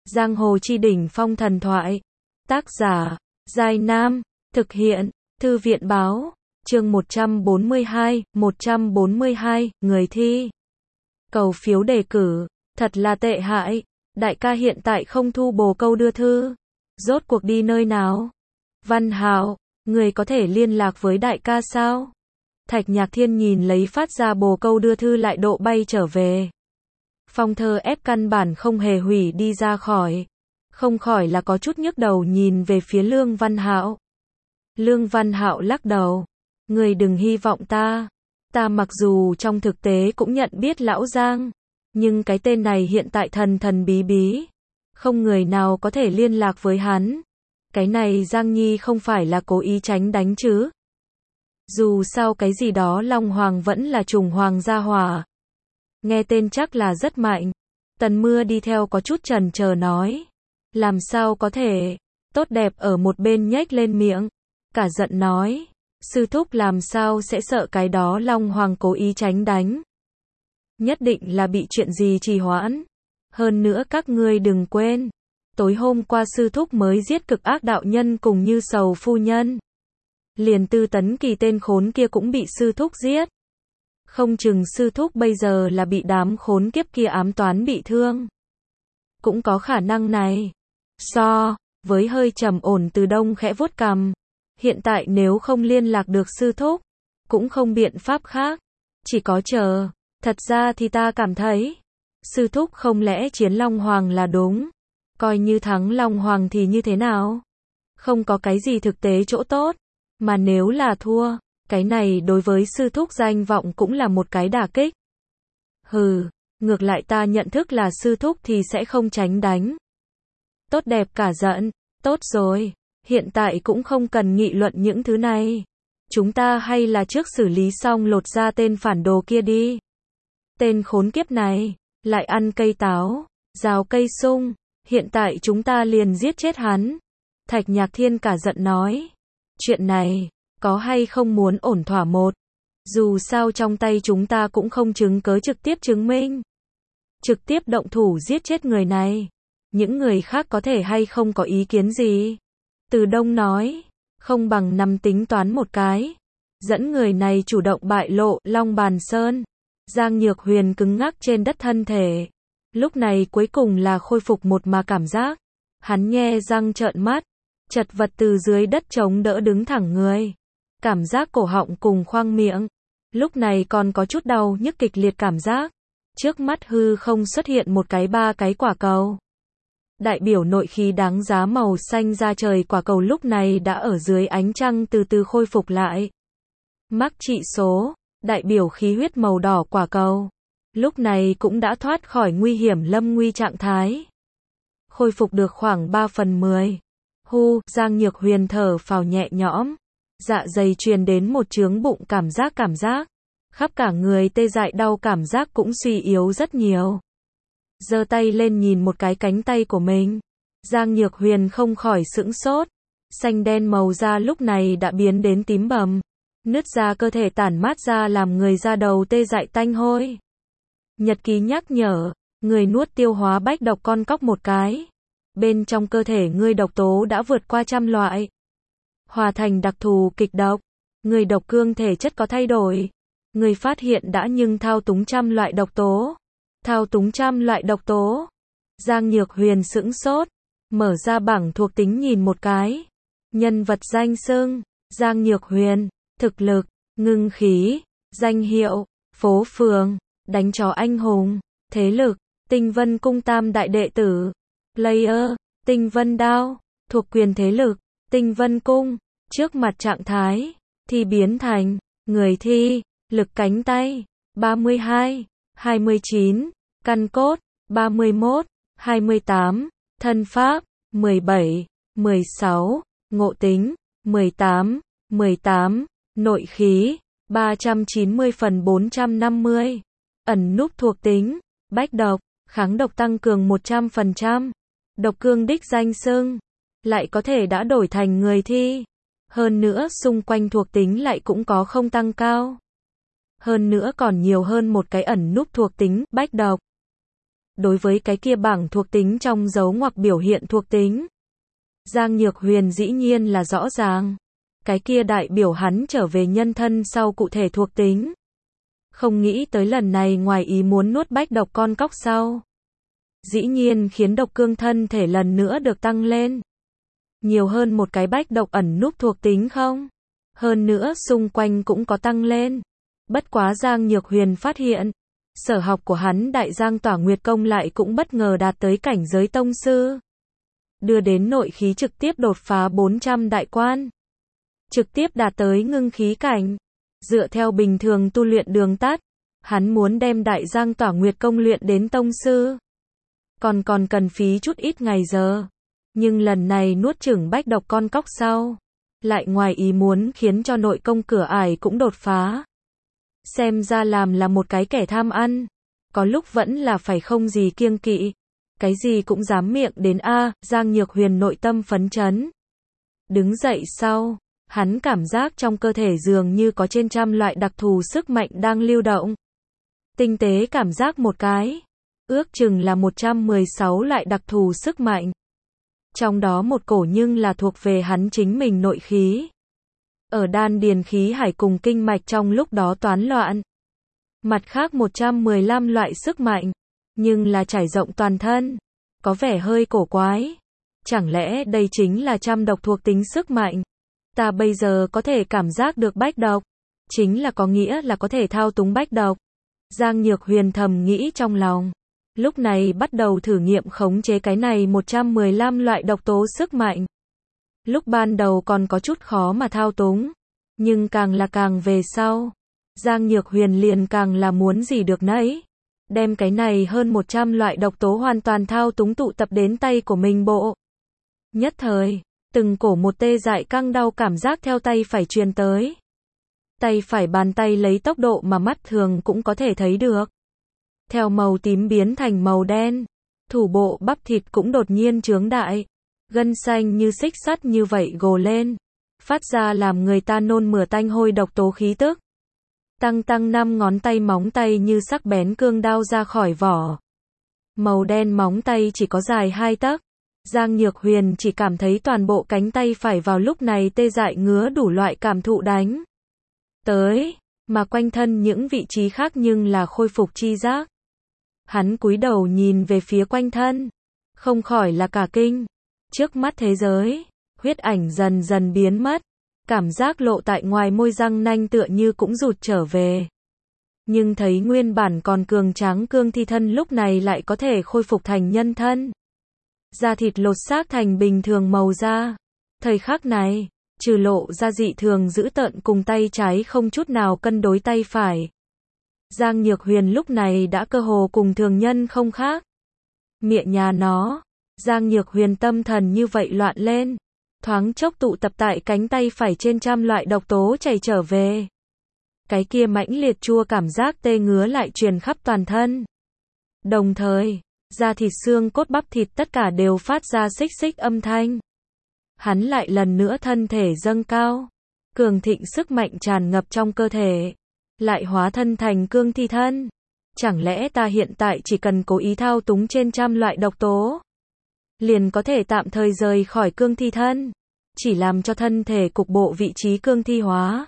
Giang hồ chi đỉnh phong thần thoại. Tác giả, Giai Nam. Thực hiện, Thư viện báo. Chương 142, người thi. Cầu phiếu đề cử. Thật là tệ hại. Đại ca hiện tại không thu bồ câu đưa thư. Rốt cuộc đi nơi nào? Văn Hạo, người có thể liên lạc với đại ca sao? Thạch Nhạc Thiên nhìn lấy phát ra bồ câu đưa thư lại độ bay trở về. Phong Thơ ép căn bản không hề hủy đi ra khỏi. Không khỏi là có chút nhức đầu nhìn về phía Lương Văn Hạo. Lương Văn Hạo lắc đầu. Người đừng hy vọng ta. Ta mặc dù trong thực tế cũng nhận biết lão Giang. Nhưng cái tên này hiện tại thần thần bí bí. Không người nào có thể liên lạc với hắn. Cái này Giang Nhi không phải là cố ý tránh đánh chứ. Dù sao cái gì đó Long Hoàng vẫn là trùng hoàng gia hỏa. Nghe tên chắc là rất mạnh. Tần Mưa đi theo có chút chần chờ nói. Làm sao có thể. Tốt đẹp ở một bên nhếch lên miệng. Cả giận nói. Sư thúc làm sao sẽ sợ cái đó Long Hoàng cố ý tránh đánh. Nhất định là bị chuyện gì trì hoãn. Hơn nữa các ngươi đừng quên. Tối hôm qua sư thúc mới giết cực ác đạo nhân cùng Như Sầu phu nhân. Liền Tư Tấn Kỳ tên khốn kia cũng bị sư thúc giết. Không chừng sư thúc bây giờ là bị đám khốn kiếp kia ám toán bị thương. Cũng có khả năng này. So với hơi trầm ổn Từ Đông khẽ vuốt cằm. Hiện tại nếu không liên lạc được sư thúc, cũng không biện pháp khác. Chỉ có chờ. Thật ra thì ta cảm thấy, sư thúc không lẽ chiến Long Hoàng là đúng. Coi như thắng Long Hoàng thì như thế nào? Không có cái gì thực tế chỗ tốt. Mà nếu là thua, cái này đối với sư thúc danh vọng cũng là một cái đả kích. Hừ, ngược lại ta nhận thức là sư thúc thì sẽ không tránh đánh. Tốt đẹp cả giận, tốt rồi, hiện tại cũng không cần nghị luận những thứ này. Chúng ta hay là trước xử lý xong lột ra tên phản đồ kia đi. Tên khốn kiếp này, lại ăn cây táo, rào cây sung, hiện tại chúng ta liền giết chết hắn. Thạch Nhạc Thiên cả giận nói. Chuyện này, có hay không muốn ổn thỏa một. Dù sao trong tay chúng ta cũng không chứng cớ trực tiếp chứng minh. Trực tiếp động thủ giết chết người này. Những người khác có thể hay không có ý kiến gì. Từ Đông nói, không bằng nằm tính toán một cái. Dẫn người này chủ động bại lộ Long Bàn Sơn. Giang Nhược Huyền cứng ngắc trên đất thân thể. Lúc này cuối cùng là khôi phục một mà cảm giác. Hắn nhe răng trợn mắt. Chật vật từ dưới đất chống đỡ đứng thẳng người. Cảm giác cổ họng cùng khoang miệng. Lúc này còn có chút đau nhức kịch liệt cảm giác. Trước mắt hư không xuất hiện một cái ba cái quả cầu. Đại biểu nội khí đáng giá màu xanh ra trời quả cầu lúc này đã ở dưới ánh trăng từ từ khôi phục lại. Mắc trị số, đại biểu khí huyết màu đỏ quả cầu. Lúc này cũng đã thoát khỏi nguy hiểm lâm nguy trạng thái. Khôi phục được khoảng 3/10. Hu, Giang Nhược Huyền thở phào nhẹ nhõm. Dạ dày truyền đến một chướng bụng cảm giác. Khắp cả người tê dại đau cảm giác cũng suy yếu rất nhiều. Giơ tay lên nhìn một cái cánh tay của mình. Giang Nhược Huyền không khỏi sững sốt. Xanh đen màu da lúc này đã biến đến tím bầm. Nứt ra cơ thể tản mát ra làm người da đầu tê dại tanh hôi. Nhật ký nhắc nhở, người nuốt tiêu hóa bách độc con cóc một cái. Bên trong cơ thể ngươi độc tố đã vượt qua 100 loại. Hòa thành đặc thù kịch độc. Người độc cương thể chất có thay đổi. Người phát hiện đã nhưng thao túng 100 loại độc tố. Thao túng 100 loại độc tố. Giang Nhược Huyền sững sốt. Mở ra bảng thuộc tính nhìn một cái. Nhân vật danh xưng, Giang Nhược Huyền. Thực lực, ngưng khí. Danh hiệu, phố phường. Đánh chó anh hùng. Thế lực, Tinh Vân Cung tam đại đệ tử. Player, Tinh Vân Đao. Thuộc quyền thế lực, Tinh Vân Cung. Trước mặt trạng thái, thì biến thành, người thi. Lực cánh tay, 32, 29. Căn cốt, 31, 28. Thân pháp, 17, 16. Ngộ tính, 18, 18. Nội khí, 390/450. Ẩn núp thuộc tính, bách độc, kháng độc tăng cường 100%. Độc cương đích danh xưng, lại có thể đã đổi thành người thi. Hơn nữa xung quanh thuộc tính lại cũng có không tăng cao. Hơn nữa còn nhiều hơn một cái ẩn núp thuộc tính, bách độc. đối với cái kia bảng thuộc tính trong dấu ngoặc biểu hiện thuộc tính, Giang Nhược Huyền dĩ nhiên là rõ ràng. Cái kia đại biểu hắn trở về nhân thân sau cụ thể thuộc tính. Không nghĩ tới lần này ngoài ý muốn nuốt bách độc con cóc sau, dĩ nhiên khiến độc cương thân thể lần nữa được tăng lên. Nhiều hơn một cái bách độc ẩn núp thuộc tính không? Hơn nữa xung quanh cũng có tăng lên. Bất quá Giang Nhược Huyền phát hiện, sở học của hắn Đại Giang Tỏa Nguyệt Công lại cũng bất ngờ đạt tới cảnh giới tông sư. Đưa đến nội khí trực tiếp đột phá 400 đại quan. Trực tiếp đạt tới ngưng khí cảnh. Dựa theo bình thường tu luyện đường tắt, hắn muốn đem Đại Giang Tỏa Nguyệt Công luyện đến tông sư. Còn cần phí chút ít ngày giờ. Nhưng lần này nuốt chửng bách độc con cóc sau, lại ngoài ý muốn khiến cho nội công cửa ải cũng đột phá. Xem ra làm là một cái kẻ tham ăn. Có lúc vẫn là phải không gì kiêng kỵ. Cái gì cũng dám miệng đến a. Giang Nhược Huyền nội tâm phấn chấn. Đứng dậy sau, hắn cảm giác trong cơ thể dường như có trên trăm loại đặc thù sức mạnh đang lưu động. Tinh tế cảm giác một cái, ước chừng là 116 loại đặc thù sức mạnh. Trong đó một cổ nhưng là thuộc về hắn chính mình nội khí. Ở đan điền khí hải cùng kinh mạch trong lúc đó toán loạn. Mặt khác 115 loại sức mạnh, nhưng là trải rộng toàn thân. Có vẻ hơi cổ quái. Chẳng lẽ đây chính là trăm độc thuộc tính sức mạnh? Ta bây giờ có thể cảm giác được bách độc, chính là có nghĩa là có thể thao túng bách độc. Giang Nhược Huyền thầm nghĩ trong lòng. Lúc này bắt đầu thử nghiệm khống chế cái này 115 loại độc tố sức mạnh. Lúc ban đầu còn có chút khó mà thao túng, nhưng càng là càng về sau, Giang Nhược Huyền liền càng là muốn gì được nấy. Đem cái này hơn 100 loại độc tố hoàn toàn thao túng tụ tập đến tay của mình bộ. Nhất thời, từng cổ một tê dại căng đau cảm giác theo tay phải truyền tới. Tay phải bàn tay lấy tốc độ mà mắt thường cũng có thể thấy được. Theo màu tím biến thành màu đen, thủ bộ bắp thịt cũng đột nhiên trướng đại. Gân xanh như xích sắt như vậy gồ lên, phát ra làm người ta nôn mửa tanh hôi độc tố khí tức. Tăng 5 ngón tay móng tay như sắc bén cương đao ra khỏi vỏ. Màu đen móng tay chỉ có dài 2 tấc. Giang Nhược Huyền chỉ cảm thấy toàn bộ cánh tay phải vào lúc này tê dại ngứa đủ loại cảm thụ đánh tới, mà quanh thân những vị trí khác nhưng là khôi phục chi giác. Hắn cúi đầu nhìn về phía quanh thân, không khỏi là cả kinh. Trước mắt thế giới, huyết ảnh dần dần biến mất, cảm giác lộ tại ngoài môi răng nanh tựa như cũng rụt trở về. Nhưng thấy nguyên bản còn cường tráng cương thi thân lúc này lại có thể khôi phục thành nhân thân. Da thịt lột xác thành bình thường màu da. Thời khắc này, trừ lộ ra dị thường dữ tợn cùng tay trái không chút nào cân đối tay phải. Giang Nhược Huyền lúc này đã cơ hồ cùng thường nhân không khác. Mẹ nhà nó, Giang Nhược Huyền tâm thần như vậy loạn lên. Thoáng chốc tụ tập tại cánh tay phải trên trăm loại độc tố chảy trở về. Cái kia mãnh liệt chua cảm giác tê ngứa lại truyền khắp toàn thân. Đồng thời, da thịt xương cốt bắp thịt tất cả đều phát ra xích xích âm thanh. Hắn lại lần nữa thân thể dâng cao. Cường thịnh sức mạnh tràn ngập trong cơ thể. Lại hóa thân thành cương thi thân. Chẳng lẽ ta hiện tại chỉ cần cố ý thao túng trên trăm loại độc tố, liền có thể tạm thời rời khỏi cương thi thân, chỉ làm cho thân thể cục bộ vị trí cương thi hóa.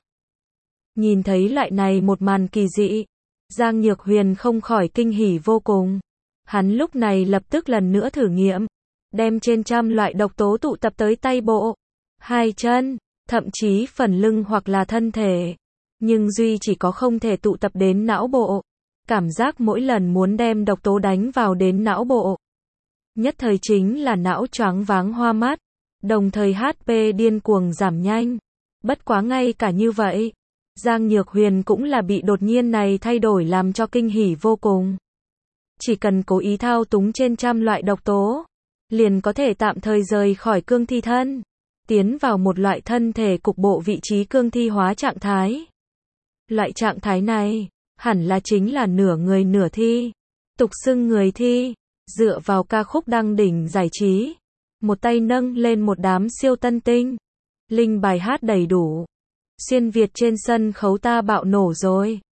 Nhìn thấy loại này một màn kỳ dị, Giang Nhược Huyền không khỏi kinh hỉ vô cùng. Hắn lúc này lập tức lần nữa thử nghiệm, đem trên trăm loại độc tố tụ tập tới tay bộ, hai chân, thậm chí phần lưng hoặc là thân thể. Nhưng duy chỉ có không thể tụ tập đến não bộ. Cảm giác mỗi lần muốn đem độc tố đánh vào đến não bộ, nhất thời chính là não choáng váng hoa mắt, đồng thời HP điên cuồng giảm nhanh. Bất quá ngay cả như vậy, Giang Nhược Huyền cũng là bị đột nhiên này thay đổi làm cho kinh hỉ vô cùng. Chỉ cần cố ý thao túng trên trăm loại độc tố, liền có thể tạm thời rời khỏi cương thi thân, tiến vào một loại thân thể cục bộ vị trí cương thi hóa trạng thái. Loại trạng thái này, hẳn là chính là nửa người nửa thi, tục xưng người thi. Dựa vào ca khúc đăng đỉnh giải trí, một tay nâng lên một đám siêu tân tinh, linh bài hát đầy đủ, xuyên Việt trên sân khấu ta bạo nổ rồi.